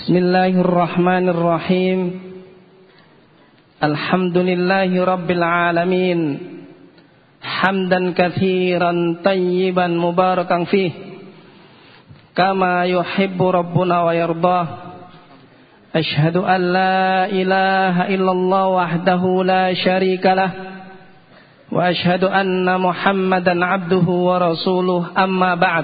Bismillahirrahmanirrahim. Alhamdulillahi rabbil alamin. Hamdan katsiran tayyiban mubarakan fih, kama yuhibbu rabbuna wa yardah. Asyhadu an la ilaha illallah wahdahu la syarika lah, wa asyhadu anna Muhammadan abduhu wa rasuluh, amma ba'd.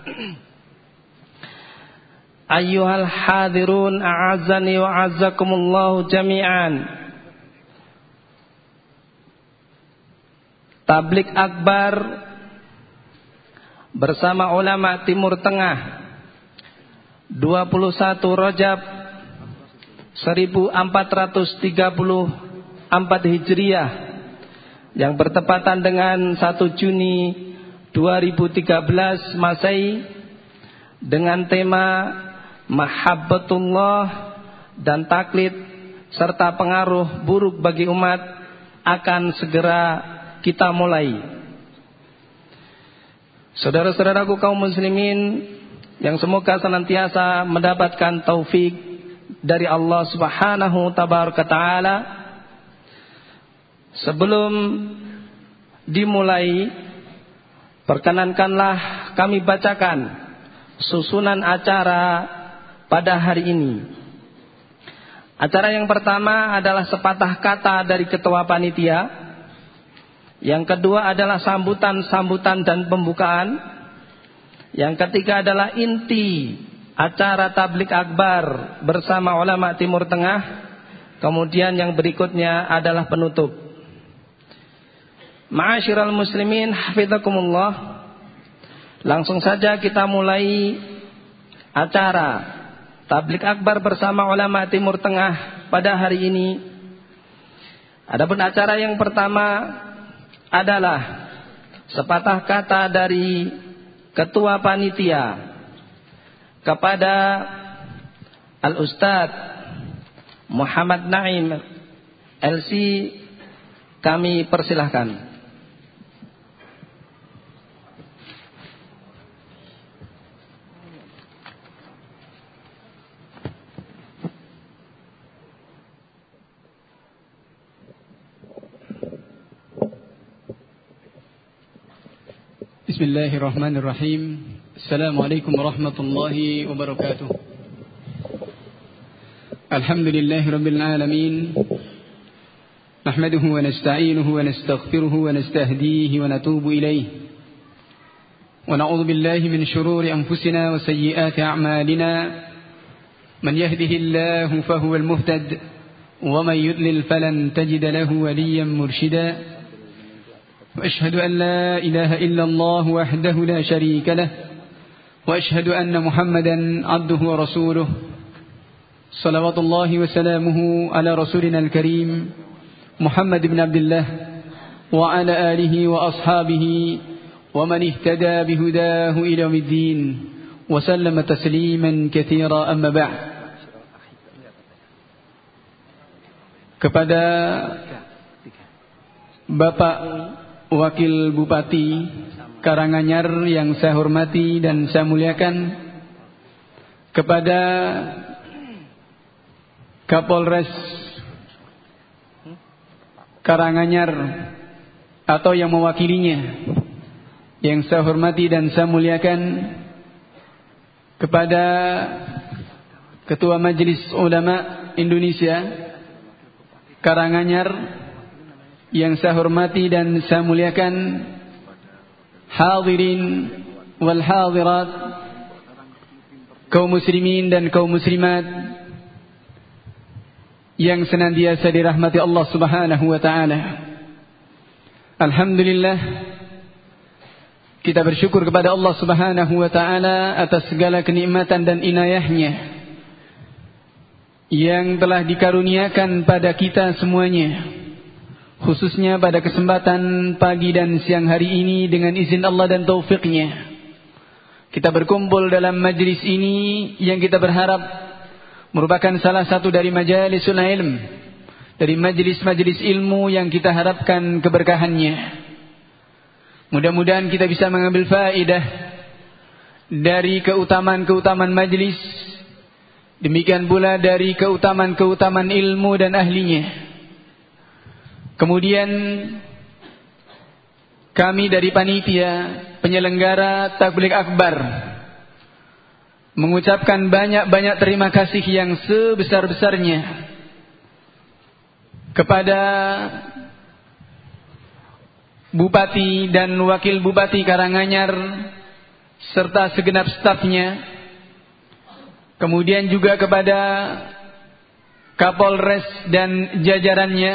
Ayyuhal hadirun, a'azzani wa a'azzakumullahu jami'an. Tablik akbar bersama ulama Timur Tengah 21 Rajab 1434 Hijriah yang bertepatan dengan 1 Juni 2013 Masehi, dengan tema Mahabbatullah dan taklid serta pengaruh buruk bagi umat akan segera kita mulai. Saudara-saudaraku kaum muslimin yang semoga senantiasa mendapatkan taufik dari Allah Subhanahu tabaraka taala, sebelum dimulai perkenankanlah kami bacakan susunan acara pada hari ini. Acara yang pertama adalah sepatah kata dari ketua panitia. Yang kedua adalah sambutan-sambutan dan pembukaan. Yang ketiga adalah inti acara tablik akbar bersama ulama Timur Tengah. Kemudian yang berikutnya adalah penutup. Ma'asyiral muslimin hafizakumullah. Langsung saja kita mulai acara tablik akbar bersama ulama Timur Tengah pada hari ini. Adapun acara yang pertama adalah sepatah kata dari ketua panitia kepada Al-Ustadz Muhammad Naim LC, kami persilahkan. Bismillahirrahmanirrahim. Assalamualaikum warahmatullahi wabarakatuh. Alhamdulillahi rabbil alamin. Nahmaduhu wa nasta'inuhu wa nastaghfiruhu wa nastahdihi wa natubu ilayh. Wa na'udzu billahi min shururi anfusina wa sayyiati a'malina. Man yahdihillahu fahuwal muhtad wa man yudlil falan tajida lahu waliyyan murshida. وأشهد أن لا إله إلا الله وحده لا شريك له وأشهد أن محمدا عبده ورسوله صلوات الله وسلامه على رسولنا الكريم محمد بن عبد الله وعلى آله وأصحابه ومن اهتدى بهداه إلى يوم الدين وسلم تسليما كثيرا. أما بعد. Kepada Bapak Wakil Bupati Karanganyar yang saya hormati dan saya muliakan, kepada Kapolres Karanganyar atau yang mewakilinya yang saya hormati dan saya muliakan, kepada Ketua Majelis Ulama Indonesia Karanganyar yang saya hormati dan saya muliakan, hadirin wal hadirat, kaum muslimin dan kaum muslimat yang senantiasa dirahmati Allah Subhanahu wa taala. Alhamdulillah, kita bersyukur kepada Allah Subhanahu wa taala atas segala kenikmatan dan inayahnya yang telah dikaruniakan pada kita semuanya, khususnya pada kesempatan pagi dan siang hari ini. Dengan izin Allah dan taufiknya, kita berkumpul dalam majlis ini yang kita berharap merupakan salah satu dari majalisul ilm, dari majlis-majlis ilmu yang kita harapkan keberkahannya. Mudah-mudahan kita bisa mengambil faedah dari keutamaan-keutamaan majlis Demikian pula dari keutamaan-keutamaan ilmu dan ahlinya. Kemudian kami dari panitia penyelenggara Tabligh Akbar mengucapkan banyak-banyak terima kasih yang sebesar-besarnya kepada Bupati dan Wakil Bupati Karanganyar serta segenap stafnya. Kemudian juga kepada Kapolres dan jajarannya.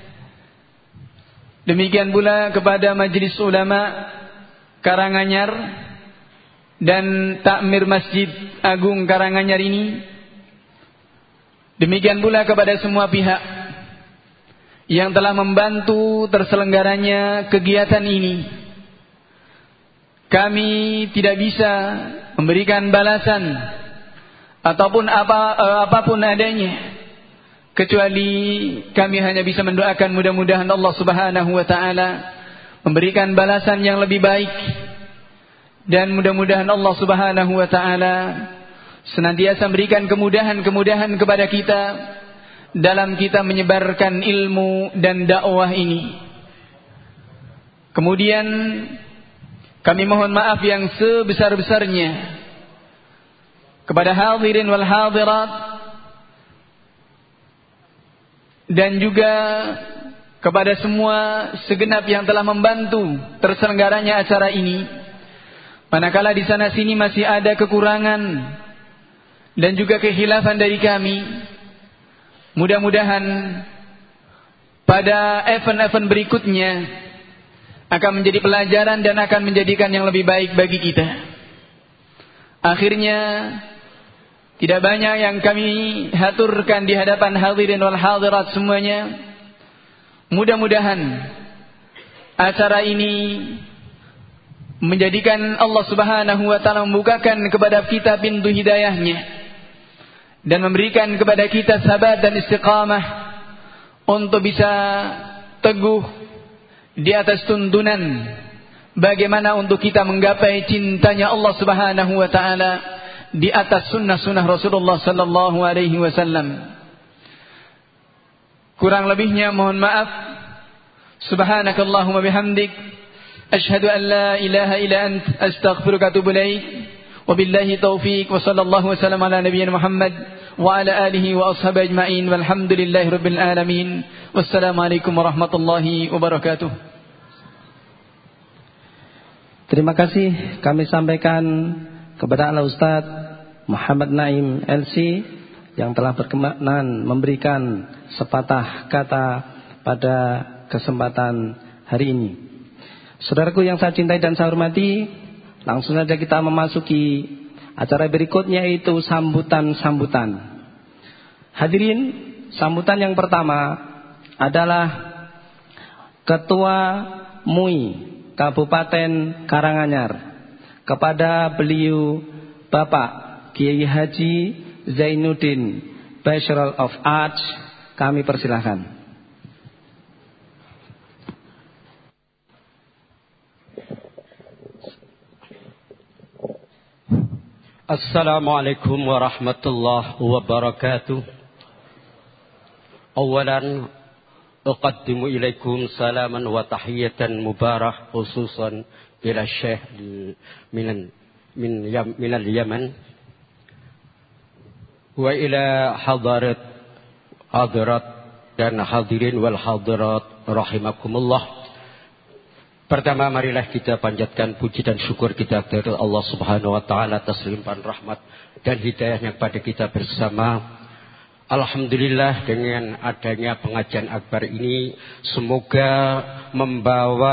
Demikian pula kepada Majelis Ulama Karanganyar dan Takmir Masjid Agung Karanganyar ini. Demikian pula kepada semua pihak yang telah membantu terselenggaranya kegiatan ini. Kami tidak bisa memberikan balasan ataupun apapun adanya, kecuali kami hanya bisa mendoakan mudah-mudahan Allah Subhanahu wa taala memberikan balasan yang lebih baik, dan mudah-mudahan Allah Subhanahu wa taala senantiasa memberikan kemudahan-kemudahan kepada kita dalam kita menyebarkan ilmu dan dakwah ini. Kemudian kami mohon maaf yang sebesar-besarnya kepada hadirin wal hadirat, dan juga kepada semua segenap yang telah membantu terselenggaranya acara ini. Manakala di sana sini masih ada kekurangan dan juga kekhilafan dari kami, mudah-mudahan pada event-event berikutnya akan menjadi pelajaran dan akan menjadikan yang lebih baik bagi kita. Akhirnya, tidak banyak yang kami haturkan di hadapan hadirin wal hadirat semuanya. Mudah-mudahan acara ini menjadikan Allah Subhanahu wa taala membukakan kepada kita pintu hidayahnya dan memberikan kepada kita sabat dan istiqamah untuk bisa teguh di atas tuntunan bagaimana untuk kita menggapai cintanya Allah Subhanahu wa taala di atas sunnah-sunnah Rasulullah sallallahu alaihi wasallam. Kurang lebihnya mohon maaf. Subhanakallahumma bihamdik, asyhadu an la ilaha illa ant, astaghfiruka wa atubu ilaik. Wabillahi taufiq wa sallallahu wasallam ala nabiyyina Muhammad wa ala alihi wa ashabihi ajma'in walhamdulillahi rabbil alamin. Wassalamualaikum warahmatullahi wabarakatuh. Terima kasih kami sampaikan kepada Al-Ustaz Muhammad Naim LC yang telah berkenan memberikan sepatah kata pada kesempatan hari ini. Saudaraku yang saya cintai dan saya hormati, langsung saja kita memasuki acara berikutnya, yaitu sambutan-sambutan. Hadirin, sambutan yang pertama adalah Ketua MUI Kabupaten Karanganyar. Kepada beliau Bapak Kiai Haji Zainuddin, Bachelor of Arts, kami persilahkan. Assalamualaikum warahmatullahi wabarakatuh. Awalan uqaddimu ilaikum salaman wa tahiyatan mubarak khususan ila Syekh min al-Yaman wa ila hadirat dan hadirin wal hadirat rahimakumullah. Pertama, marilah kita panjatkan puji dan syukur kita kepada Allah Subhanahu wa taala atas limpahan rahmat dan hidayahnya kepada kita bersama. Alhamdulillah, dengan adanya pengajian akbar ini semoga membawa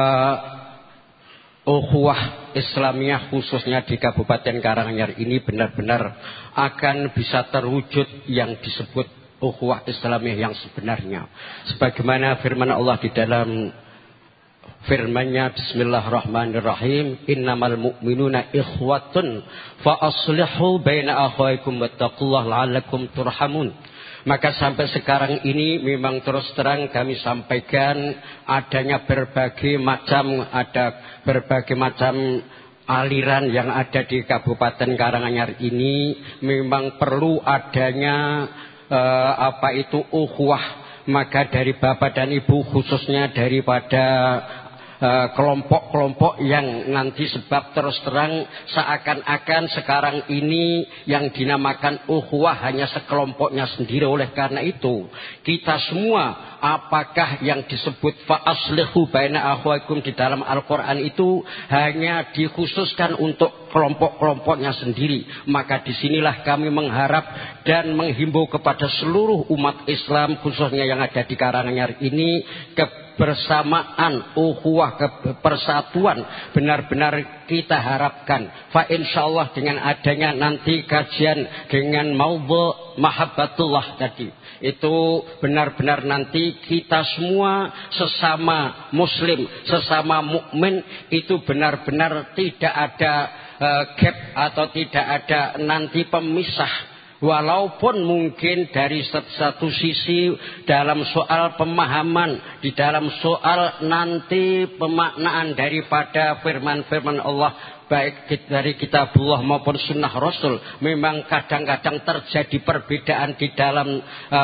ukhuwah Islamiyah khususnya di Kabupaten Karanganyar ini benar-benar akan bisa terwujud yang disebut ukhuwah Islamiyah yang sebenarnya. Sebagaimana firman Allah di dalam firman-Nya, Bismillahirrahmanirrahim, innamal mu'minuna ikhwatun fa aslihu baina akhawaykum wattaqullaha la'allakum turhamun. Maka sampai sekarang ini memang terus terang kami sampaikan adanya berbagai macam aliran yang ada di Kabupaten Karanganyar ini memang perlu adanya ukhuwah. Maka dari Bapak dan Ibu, khususnya daripada kelompok-kelompok yang nanti, sebab terus terang seakan-akan sekarang ini yang dinamakan ukhuwah hanya sekelompoknya sendiri. Oleh karena itu kita semua, apakah yang disebut fa'aslihu baina akhwaikum di dalam Al-Quran itu hanya dikhususkan untuk kelompok-kelompoknya sendiri? Maka disinilah kami mengharap dan menghimbau kepada seluruh umat Islam, khususnya yang ada di Karanganyar ini, kebersamaan, ukhuwah, persatuan benar-benar kita harapkan. Fa insyaallah dengan adanya nanti kajian dengan maudhu mahabbatullah tadi, itu benar-benar nanti kita semua sesama muslim, sesama mukmin itu benar-benar tidak ada gap atau tidak ada nanti pemisah. Walaupun mungkin dari satu sisi dalam soal pemahaman, di dalam soal nanti pemaknaan daripada firman-firman Allah, baik dari kitabullah maupun sunnah Rasul, memang kadang-kadang terjadi perbedaan di dalam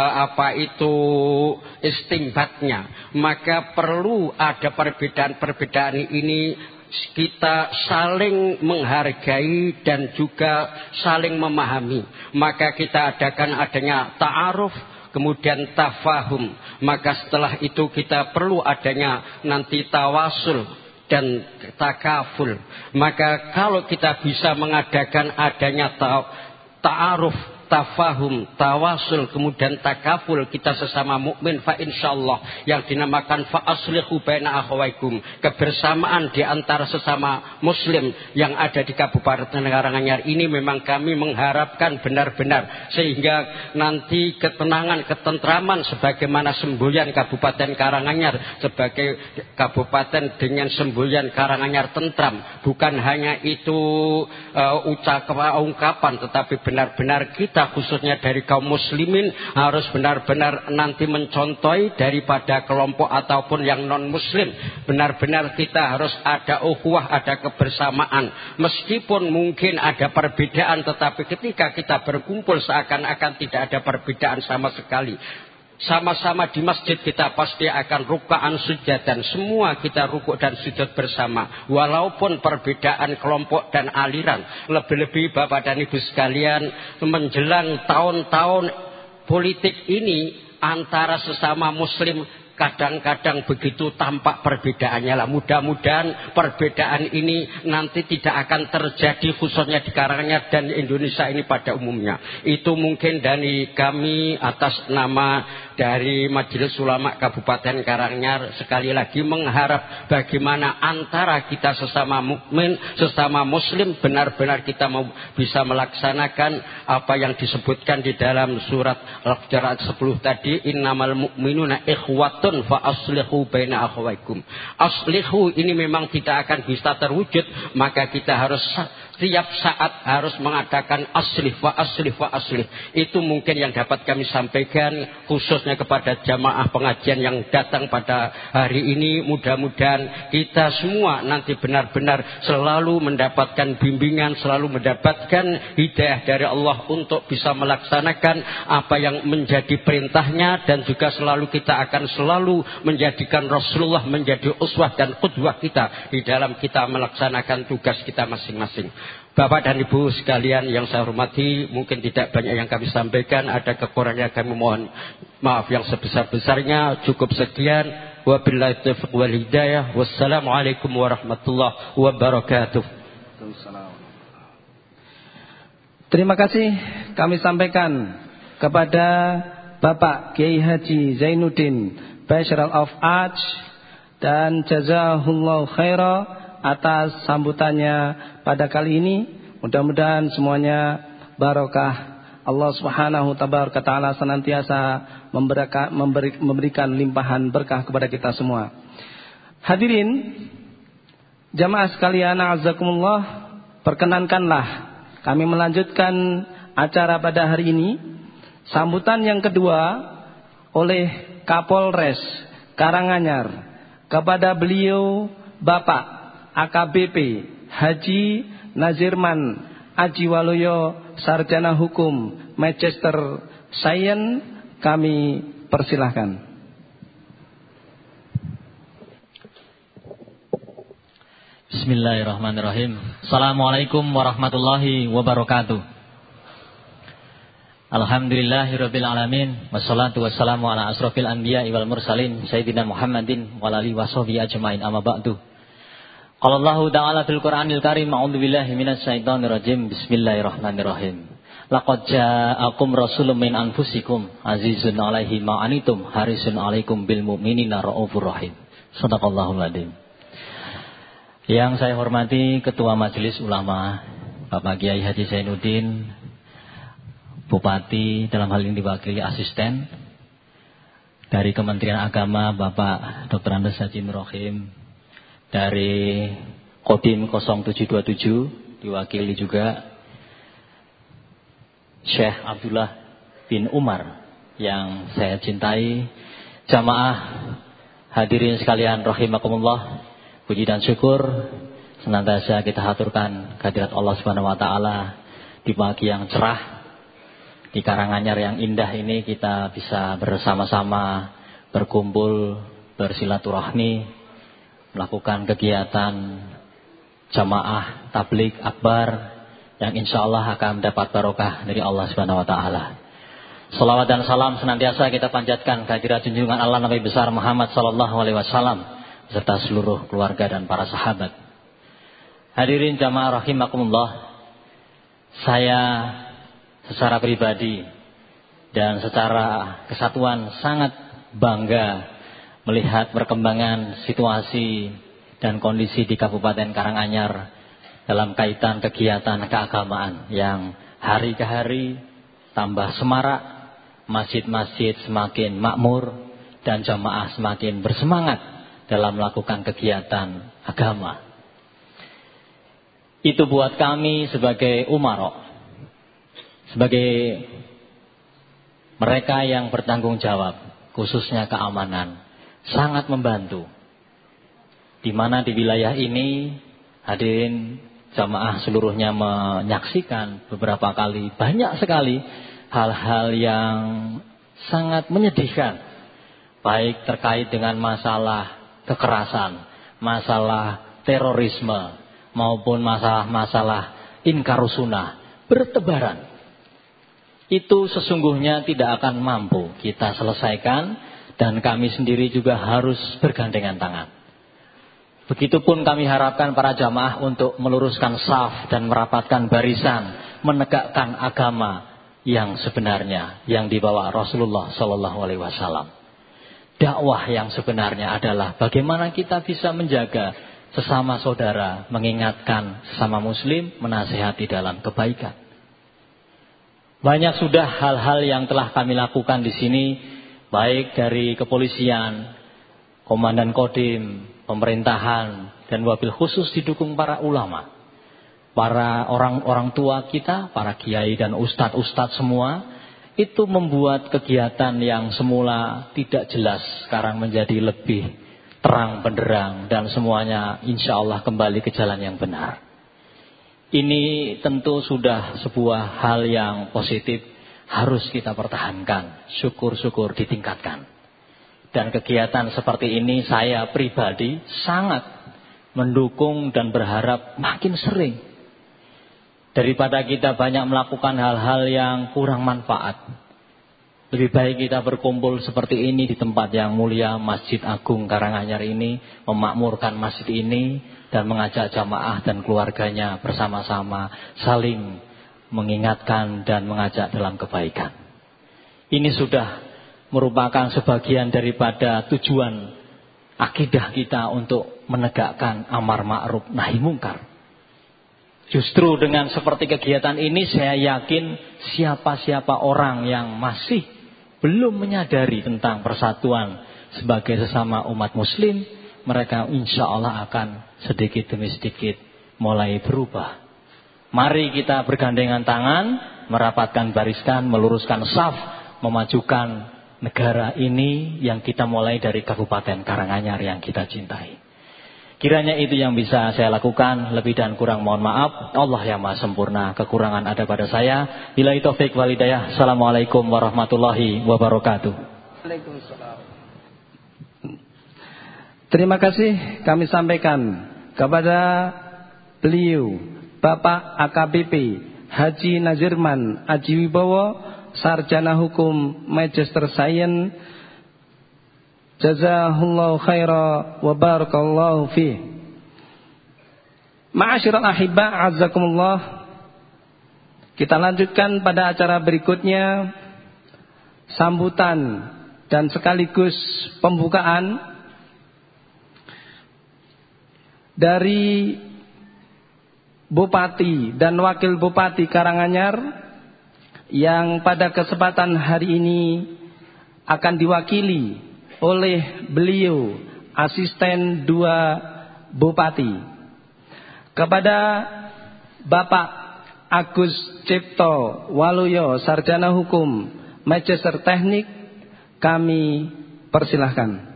istimbatnya. Maka perlu ada perbedaan-perbedaan ini, kita saling menghargai dan juga saling memahami. Maka kita adanya ta'aruf, kemudian tafahum. Maka setelah itu kita perlu adanya nanti tawasul dan takaful. Maka kalau kita bisa mengadakan adanya ta'aruf, tafahum, tawasul, kemudian takaful kita sesama mukmin, fa insyaallah yang dinamakan fa aslihu baina akhwaikum, kebersamaan di antara sesama muslim yang ada di Kabupaten Karanganyar ini, memang kami mengharapkan benar-benar sehingga nanti ketenangan, ketentraman sebagaimana semboyan Kabupaten Karanganyar sebagai kabupaten dengan semboyan Karanganyar tentram, bukan hanya itu ungkapan, tetapi benar-benar kita khususnya dari kaum muslimin harus benar-benar nanti mencontohi daripada kelompok ataupun yang non muslim. Benar-benar kita harus ada ukhuwah, ada kebersamaan. Meskipun mungkin ada perbedaan, tetapi ketika kita berkumpul seakan-akan tidak ada perbedaan sama sekali. Sama-sama di masjid kita pasti akan ruka'an sujud, dan semua kita rukuk dan sujud bersama. Walaupun perbedaan kelompok dan aliran, lebih-lebih Bapak dan Ibu sekalian, menjelang tahun-tahun politik ini antara sesama muslim kadang-kadang begitu tampak perbedaannya lah. Mudah-mudahan perbedaan ini nanti tidak akan terjadi khususnya di Karanganyar dan Indonesia ini pada umumnya. Itu mungkin dari kami atas nama dari Majelis Ulama Kabupaten Karanganyar sekali lagi mengharap bagaimana antara kita sesama mukmin, sesama muslim benar-benar kita mau bisa melaksanakan apa yang disebutkan di dalam surat Al-Hujurat 10 tadi, innamal mu'minuna ikhwatun fa aslihu baina akhwaikum. Aslihu ini memang tidak akan bisa terwujud, maka kita harus setiap saat harus mengadakan aslih wa aslih wa aslih. Itu mungkin yang dapat kami sampaikan khususnya kepada jamaah pengajian yang datang pada hari ini. Mudah-mudahan kita semua nanti benar-benar selalu mendapatkan bimbingan, selalu mendapatkan hidayah dari Allah untuk bisa melaksanakan apa yang menjadi perintahnya, dan juga selalu kita akan selalu menjadikan Rasulullah menjadi uswah dan qudwah kita di dalam kita melaksanakan tugas kita masing-masing. Bapak dan Ibu sekalian yang saya hormati, mungkin tidak banyak yang kami sampaikan, ada kekurangan kami mohon maaf yang sebesar-besarnya. Cukup sekian. Wabillahi taufiq wal hidayah. Wassalamualaikum warahmatullahi wabarakatuh. Terima kasih kami sampaikan kepada Bapak Kiai Haji Zainuddin Bachelor of Arts, dan jazahullahu khaira atas sambutannya pada kali ini. Mudah-mudahan semuanya barokah. Allah Subhanahu tabaraka taala senantiasa memberikan limpahan berkah kepada kita semua. Hadirin jamaah sekalian, a'azzakumullah, perkenankanlah kami melanjutkan acara pada hari ini. Sambutan yang kedua oleh Kapolres Karanganyar kepada beliau Bapak AKBP Haji Nazirman Ajiwaluyo, Sarjana Hukum Manchester Science, kami persilahkan. Bismillahirrahmanirrahim. Assalamualaikum warahmatullahi wabarakatuh. Alhamdulillahirabbil alamin, wassalatu wassalamu ala asrofil anbiya'i wal mursalin sayyidina Muhammadin wa alihi washabihi ajmain, amma ba'du. Qala Allahu ta'ala fil Qur'anil Karim, a'udzu billahi minasy syaithanir rajim. Bismillahirrahmanirrahim. Laqad ja'akum rasulun min anfusikum azizun 'alaihi ma anitum harisun 'alaikum bil mu'minina raufur rahim. Shadaqallahul adzim. Yang saya hormati Ketua Majelis Ulama Bapak Kiai Haji Zainuddin, Bupati, dalam hal ini diwakili asisten dari Kementerian Agama Bapak Dr. Andes Haji Nurrohim, dari Kodim 0727 diwakili juga Syekh Abdullah bin Umar yang saya cintai, jamaah hadirin sekalian rahimakumullah. Puji dan syukur senantiasa kita haturkan kehadirat Allah Subhanahu wa taala di pagi yang cerah, di Karanganyar yang indah ini kita bisa bersama-sama berkumpul, bersilaturahmi, melakukan kegiatan jamaah tabligh akbar yang insyaallah akan mendapat barokah dari Allah Subhanahu wa taala. Salawat dan salam senantiasa kita panjatkan kehadirat junjungan Allah Nabi besar Muhammad sallallahu alaihi wasallam serta seluruh keluarga dan para sahabat. Hadirin jamaah rahimakumullah, saya secara pribadi dan secara kesatuan sangat bangga melihat perkembangan situasi dan kondisi di Kabupaten Karanganyar dalam kaitan kegiatan keagamaan yang hari ke hari tambah semarak, masjid-masjid semakin makmur dan jamaah semakin bersemangat dalam melakukan kegiatan agama. Itu buat kami sebagai umaro, sebagai mereka yang bertanggung jawab, khususnya keamanan, sangat membantu. Di mana di wilayah ini hadirin jamaah seluruhnya menyaksikan beberapa kali, banyak sekali hal-hal yang sangat menyedihkan, baik terkait dengan masalah kekerasan, masalah terorisme, maupun masalah-masalah inkarusunah bertebaran. Itu sesungguhnya tidak akan mampu kita selesaikan, dan kami sendiri juga harus bergandengan tangan. Begitupun kami harapkan para jamaah untuk meluruskan shaf dan merapatkan barisan, menegakkan agama yang sebenarnya yang dibawa Rasulullah sallallahu alaihi wasallam. Dakwah yang sebenarnya adalah bagaimana kita bisa menjaga sesama saudara, mengingatkan sesama muslim, menasihati dalam kebaikan. Banyak sudah hal-hal yang telah kami lakukan di sini, baik dari kepolisian, komandan kodim, pemerintahan, dan wabil khusus didukung para ulama, para orang tua kita, para kiai dan ustadz-ustadz semua. Itu membuat kegiatan yang semula tidak jelas sekarang menjadi lebih terang benderang, dan semuanya insya Allah kembali ke jalan yang benar. Ini tentu sudah sebuah hal yang positif, harus kita pertahankan, syukur-syukur ditingkatkan. Dan kegiatan seperti ini saya pribadi sangat mendukung dan berharap makin sering. Daripada kita banyak melakukan hal-hal yang kurang manfaat, lebih baik kita berkumpul seperti ini di tempat yang mulia, Masjid Agung Karanganyar ini, memakmurkan masjid ini dan mengajak jamaah dan keluarganya bersama-sama saling mengingatkan dan mengajak dalam kebaikan. Ini sudah merupakan sebagian daripada tujuan akidah kita untuk menegakkan amar ma'ruf nahi mungkar. Justru dengan seperti kegiatan ini saya yakin siapa-siapa orang yang masih belum menyadari tentang persatuan sebagai sesama umat muslim, mereka insya Allah akan sedikit demi sedikit mulai berubah. Mari kita bergandengan tangan, merapatkan barisan, meluruskan shaf, memajukan negara ini yang kita mulai dari Kabupaten Karanganyar yang kita cintai. Kiranya itu yang bisa saya lakukan, lebih dan kurang mohon maaf. Allah yang Maha sempurna, kekurangan ada pada saya. Billahi taufik wal hidayah. Assalamualaikum warahmatullahi wabarakatuh. Waalaikumsalam. Terima kasih kami sampaikan kepada beliau Bapak AKBP Haji Nazirman Aji Wibowo, Sarjana Hukum Magister Sains. Jazahullahu khaira wa barakallahu fih. Ma'asyiral ahibba, azzakumullah. Kita lanjutkan pada acara berikutnya, sambutan dan sekaligus pembukaan dari Bupati dan Wakil Bupati Karanganyar yang pada kesempatan hari ini akan diwakili oleh beliau asisten 2 Bupati. Kepada Bapak Agus Cipto Waluyo, Sarjana Hukum Magister Teknik, kami persilahkan.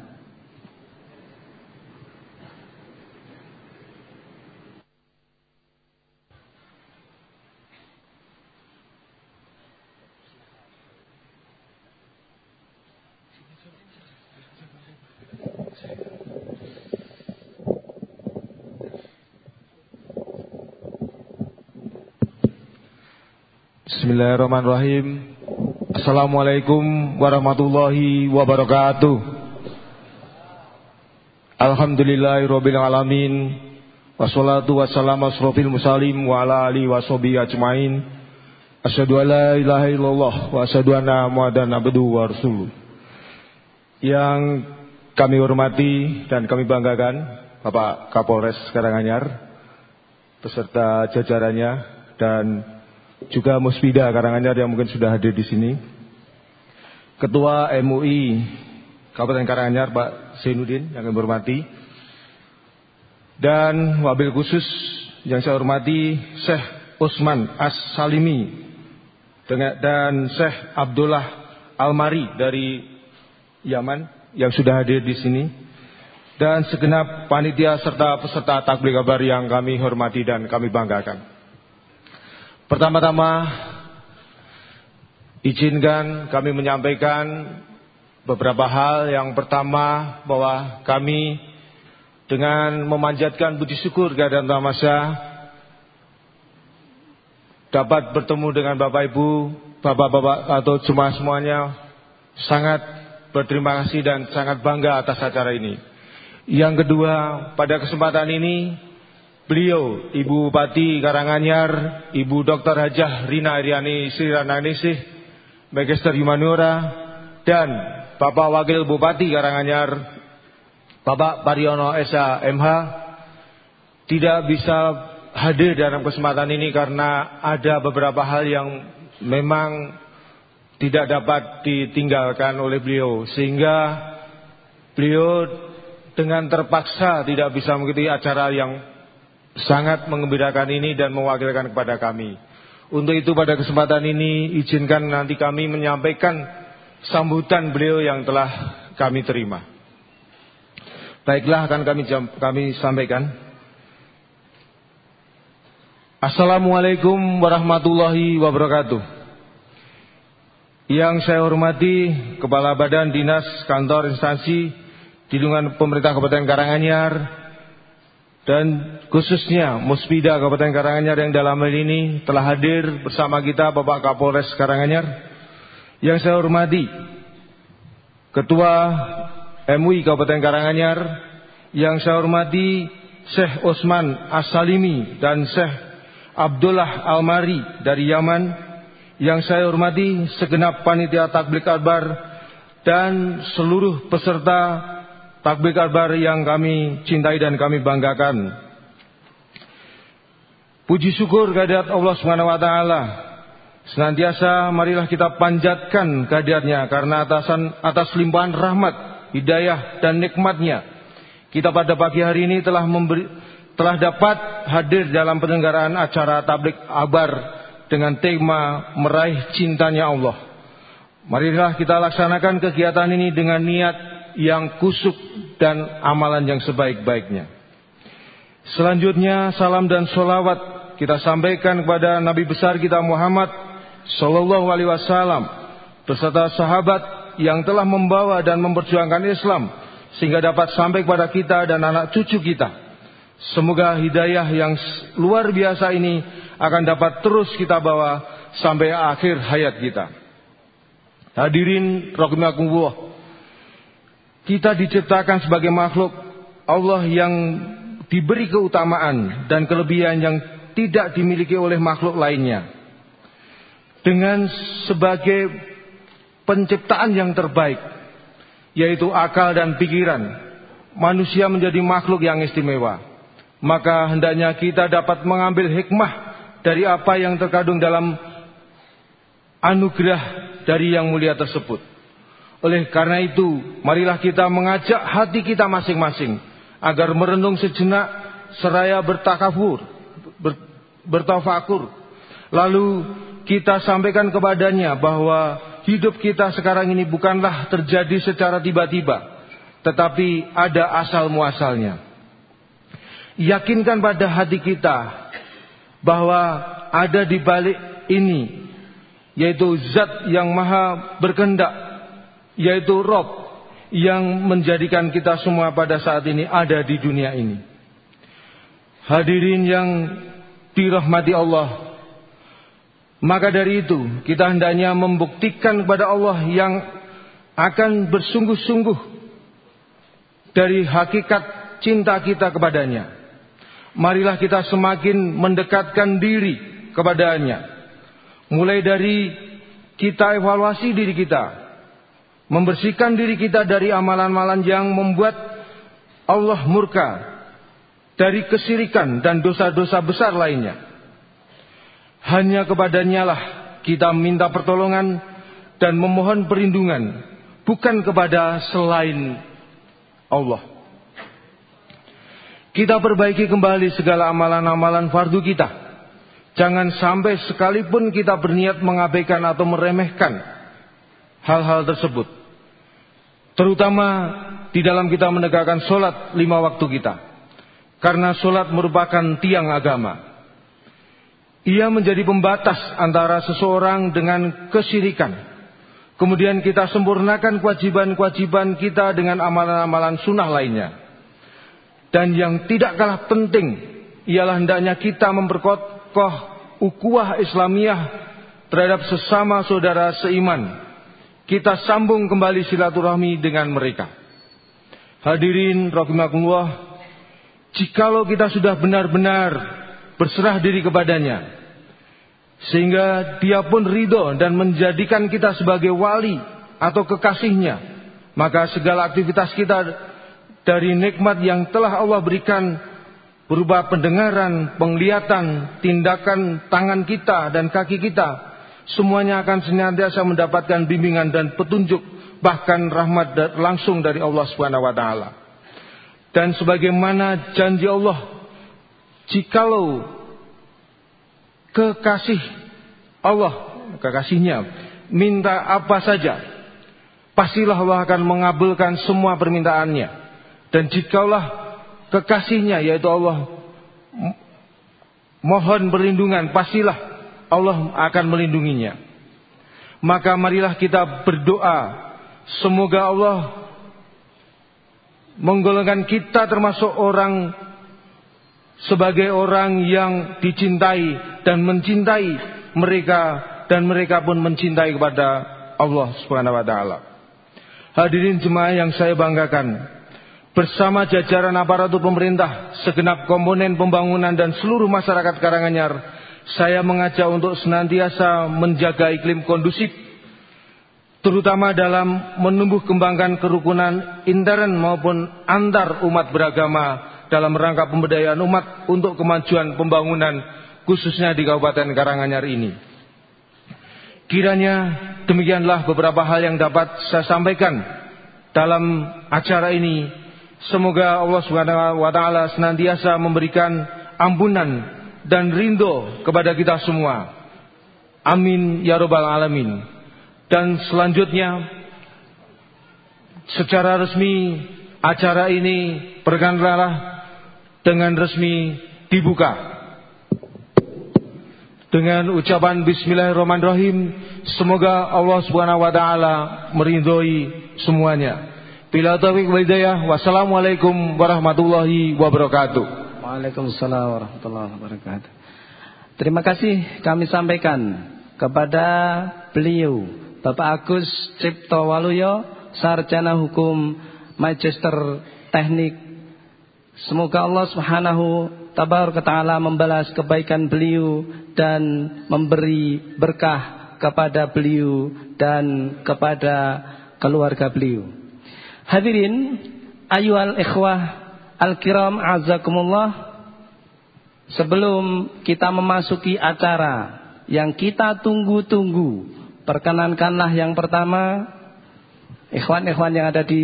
Bismillahirrahmanirrahim. Assalamualaikum warahmatullahi wabarakatuh. Alhamdulillahirabbil alamin. Wassalatu wassalamu asrofil musalim wa ala alihi washabihi ajmain. Asyhadu an la ilaha illallah wa asyhadu anna Muhammadan abduhu wa rasuluh. Yang kami hormati dan kami banggakan Bapak Kapolres Karanganyar beserta jajarannya dan juga Muspida Karanganyar yang mungkin sudah hadir di sini. Ketua MUI Kabupaten Karanganyar Pak Zainuddin yang kami hormati. Dan wabil khusus yang saya hormati Syekh Usman As-Salimi dan Syekh Abdullah Almari dari Yaman yang sudah hadir di sini. Dan segenap panitia serta peserta takbir kabar yang kami hormati dan kami banggakan. Pertama-tama izinkan kami menyampaikan beberapa hal. Yang pertama, bahwa kami dengan memanjatkan puji syukur kehadiran Tuhan Maha Esa dapat bertemu dengan Bapak Ibu, Bapak-bapak atau jemaah semuanya, sangat berterima kasih dan sangat bangga atas acara ini. Yang kedua, pada kesempatan ini beliau, Ibu Bupati Karanganyar, Ibu Dr. Hajah Rina Iriani Sri Rananisih, Magister Humaniora, dan Bapak Wakil Bupati Karanganyar, Bapak Pariono Esa MH, tidak bisa hadir dalam kesempatan ini karena ada beberapa hal yang memang tidak dapat ditinggalkan oleh beliau, sehingga beliau dengan terpaksa tidak bisa mengikuti acara yang sangat mengembirakan ini dan mewakilkan kepada kami. Untuk itu pada kesempatan ini izinkan nanti kami menyampaikan sambutan beliau yang telah kami terima. Baiklah, akan kami sampaikan. Assalamualaikum warahmatullahi wabarakatuh. Yang saya hormati Kepala Badan Dinas Kantor Instansi di lingkungan Pemerintah Kabupaten Karanganyar, dan khususnya Muspida Kabupaten Karanganyar yang dalam hal ini telah hadir bersama kita Bapak Kapolres Karanganyar. Yang saya hormati Ketua MUI Kabupaten Karanganyar, yang saya hormati Syekh Usman As-Salimi dan Syekh Abdullah Almari dari Yaman, yang saya hormati segenap panitia takbir akbar dan seluruh peserta takbir akbar yang kami cintai dan kami banggakan. Puji syukur kehadirat Allah Subhanahu wa taala. Senantiasa marilah kita panjatkan kehadiratnya karena atas limpahan rahmat, hidayah dan nikmatnya. Kita pada pagi hari ini telah dapat hadir dalam penyelenggaraan acara tabligh akbar dengan tema meraih cintanya Allah. Marilah kita laksanakan kegiatan ini dengan niat yang kusuk dan amalan yang sebaik-baiknya. Selanjutnya salam dan sholawat kita sampaikan kepada Nabi besar kita Muhammad Sallallahu Alaihi Wasallam beserta sahabat yang telah membawa dan memperjuangkan Islam sehingga dapat sampai kepada kita dan anak cucu kita. Semoga hidayah yang luar biasa ini akan dapat terus kita bawa sampai akhir hayat kita. Hadirin rahimakumullah, kita diciptakan sebagai makhluk Allah yang diberi keutamaan dan kelebihan yang tidak dimiliki oleh makhluk lainnya. Dengan sebagai penciptaan yang terbaik, yaitu akal dan pikiran, manusia menjadi makhluk yang istimewa. Maka hendaknya kita dapat mengambil hikmah dari apa yang terkandung dalam anugerah dari yang mulia tersebut. Oleh karena itu, marilah kita mengajak hati kita masing-masing agar merenung sejenak seraya bertafakur. Lalu kita sampaikan kepadanya bahwa hidup kita sekarang ini bukanlah terjadi secara tiba-tiba, tetapi ada asal muasalnya. Yakinkan pada hati kita bahwa ada di balik ini, yaitu zat yang maha berkehendak, yaitu Rabb yang menjadikan kita semua pada saat ini ada di dunia ini. Hadirin yang dirahmati Allah, maka dari itu kita hendaknya membuktikan kepada Allah yang akan bersungguh-sungguh dari hakikat cinta kita kepadanya. Marilah kita semakin mendekatkan diri kepadanya. Mulai dari kita evaluasi diri kita, membersihkan diri kita dari amalan-amalan yang membuat Allah murka, dari kesyirikan dan dosa-dosa besar lainnya. Hanya kepadanya lah kita minta pertolongan dan memohon perlindungan, bukan kepada selain Allah. Kita perbaiki kembali segala amalan-amalan fardu kita. Jangan sampai sekalipun kita berniat mengabaikan atau meremehkan hal-hal tersebut. Terutama di dalam kita menegakkan sholat 5 waktu kita. Karena sholat merupakan tiang agama. Ia menjadi pembatas antara seseorang dengan kesyirikan. Kemudian kita sempurnakan kewajiban-kewajiban kita dengan amalan-amalan sunnah lainnya. Dan yang tidak kalah penting ialah hendaknya kita memperkokoh ukhuwah Islamiyah terhadap sesama saudara seiman. Kita sambung kembali silaturahmi dengan mereka. Hadirin rahimakumullah, jikalau kita sudah benar-benar berserah diri kepadanya, sehingga dia pun ridho dan menjadikan kita sebagai wali atau kekasihnya, maka segala aktivitas kita dari nikmat yang telah Allah berikan berupa pendengaran, penglihatan, tindakan tangan kita dan kaki kita, semuanya akan senantiasa mendapatkan bimbingan dan petunjuk, bahkan rahmat langsung dari Allah Subhanahu wa taala. Dan sebagaimana janji Allah, jikalau kekasih Allah, kekasihnya minta apa saja, pastilah Allah akan mengabulkan semua permintaannya. Dan jikalau kekasihnya, yaitu Allah, mohon perlindungan, pastilah Allah akan melindunginya. Maka marilah kita berdoa, semoga Allah menggolongkan kita termasuk orang sebagai orang yang dicintai dan mencintai mereka, dan mereka pun mencintai kepada Allah Subhanahu wa taala. Hadirin jemaah yang saya banggakan, bersama jajaran aparatur pemerintah, segenap komponen pembangunan dan seluruh masyarakat Karanganyar, saya mengajak untuk senantiasa menjaga iklim kondusif, terutama dalam menumbuh kembangkan kerukunan intern maupun antar umat beragama dalam rangka pemberdayaan umat untuk kemajuan pembangunan, khususnya di Kabupaten Karanganyar ini. Kiranya demikianlah beberapa hal yang dapat saya sampaikan dalam acara ini. Semoga Allah Subhanahu wa taala senantiasa memberikan ampunan dan ridho kepada kita semua. Amin ya rabbal alamin. Dan selanjutnya, secara resmi acara ini berkenanlah dengan resmi dibuka. Dengan ucapan bismillahirrahmanirrahim, semoga Allah Subhanahu wa taala meridhoi semuanya. Bila taufiq wal hidayah, wassalamualaikum warahmatullahi wabarakatuh. Waalaikumsalam warahmatullahi wabarakatuh. Terima kasih kami sampaikan kepada beliau Bapak Agus Cipto Waluyo, Sarjana Hukum Magister Teknik. Semoga Allah Subhanahu Tabaraka Ta'ala membalas kebaikan beliau dan memberi berkah kepada beliau dan kepada keluarga beliau. Hadirin ayyuhal ikhwah al-kiram azakumullah, sebelum kita memasuki acara yang kita tunggu-tunggu, perkenankanlah yang pertama ikhwan-ikhwan yang ada di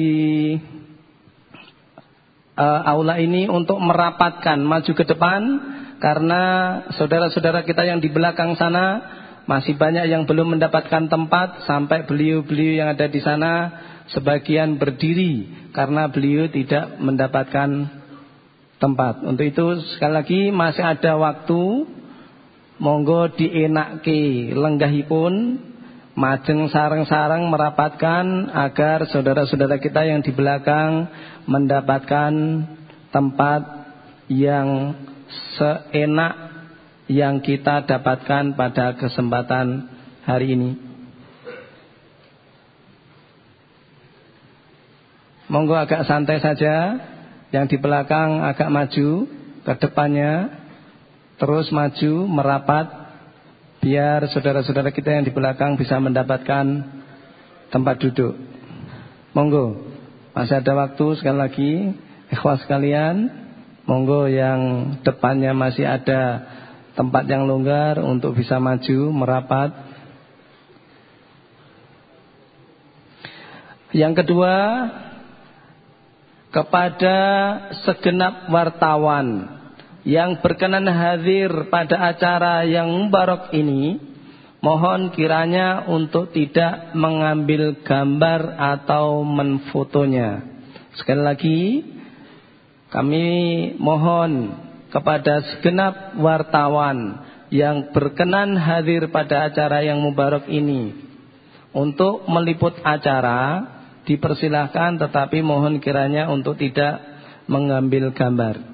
aula ini untuk merapatkan maju ke depan, karena saudara-saudara kita yang di belakang sana masih banyak yang belum mendapatkan tempat. Sampai beliau-beliau yang ada di sana sebagian berdiri karena beliau tidak mendapatkan tempat. Untuk itu sekali lagi masih ada waktu, monggo dienakke lenggahipun, majeng sareng-sareng merapatkan agar saudara-saudara kita yang di belakang mendapatkan tempat yang seenak yang kita dapatkan pada kesempatan hari ini. Monggo agak santai saja, yang di belakang agak maju ke depannya, terus maju merapat, biar saudara-saudara kita yang di belakang bisa mendapatkan tempat duduk. Monggo, masih ada waktu. Sekali lagi ikhwas sekalian, monggo yang depannya masih ada tempat yang longgar untuk bisa maju merapat. Yang kedua, kepada segenap wartawan yang berkenan hadir pada acara yang mubarak ini, mohon kiranya untuk tidak mengambil gambar atau menfotonya. Sekali lagi kami mohon kepada segenap wartawan yang berkenan hadir pada acara yang mubarak ini untuk meliput acara, dipersilahkan, tetapi mohon kiranya untuk tidak mengambil gambar.